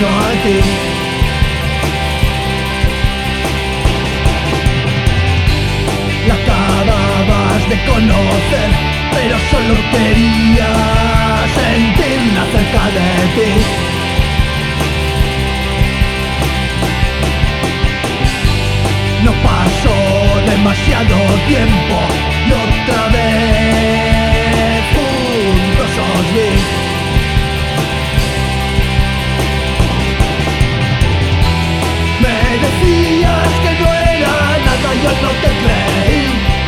camino a ti. La acababas de conocer, pero solo quería sentirla cerca de ti. No pasó demasiado tiempo y otra vez juntos os vi. Me decías que no era nada, yo no te creí.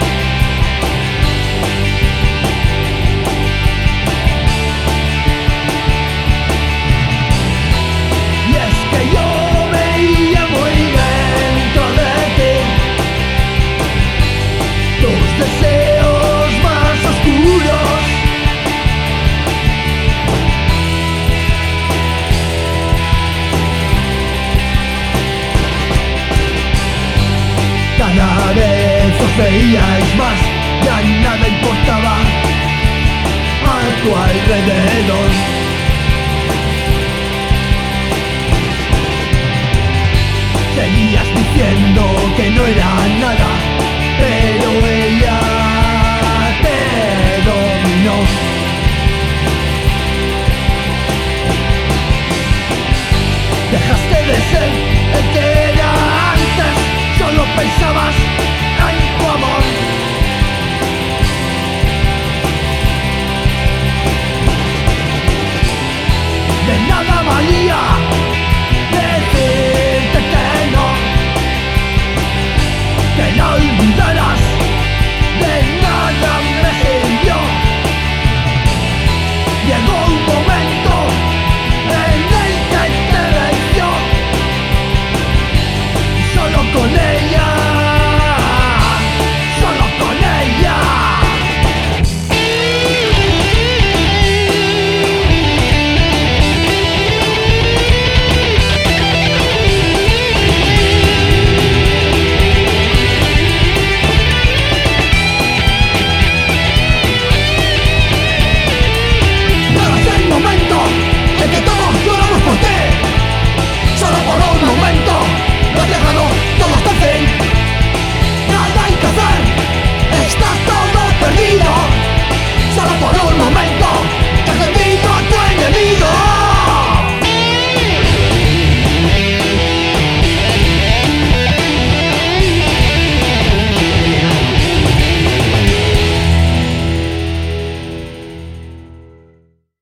Y es que yo veía muy dentro de ti tus deseos más oscuros. Cada vez os veíais más, ya nada importaba a tu alrededor. Seguías diciendo que no era nada, pero ella te dominó. Dejaste de ser el que era antes, solo pensabas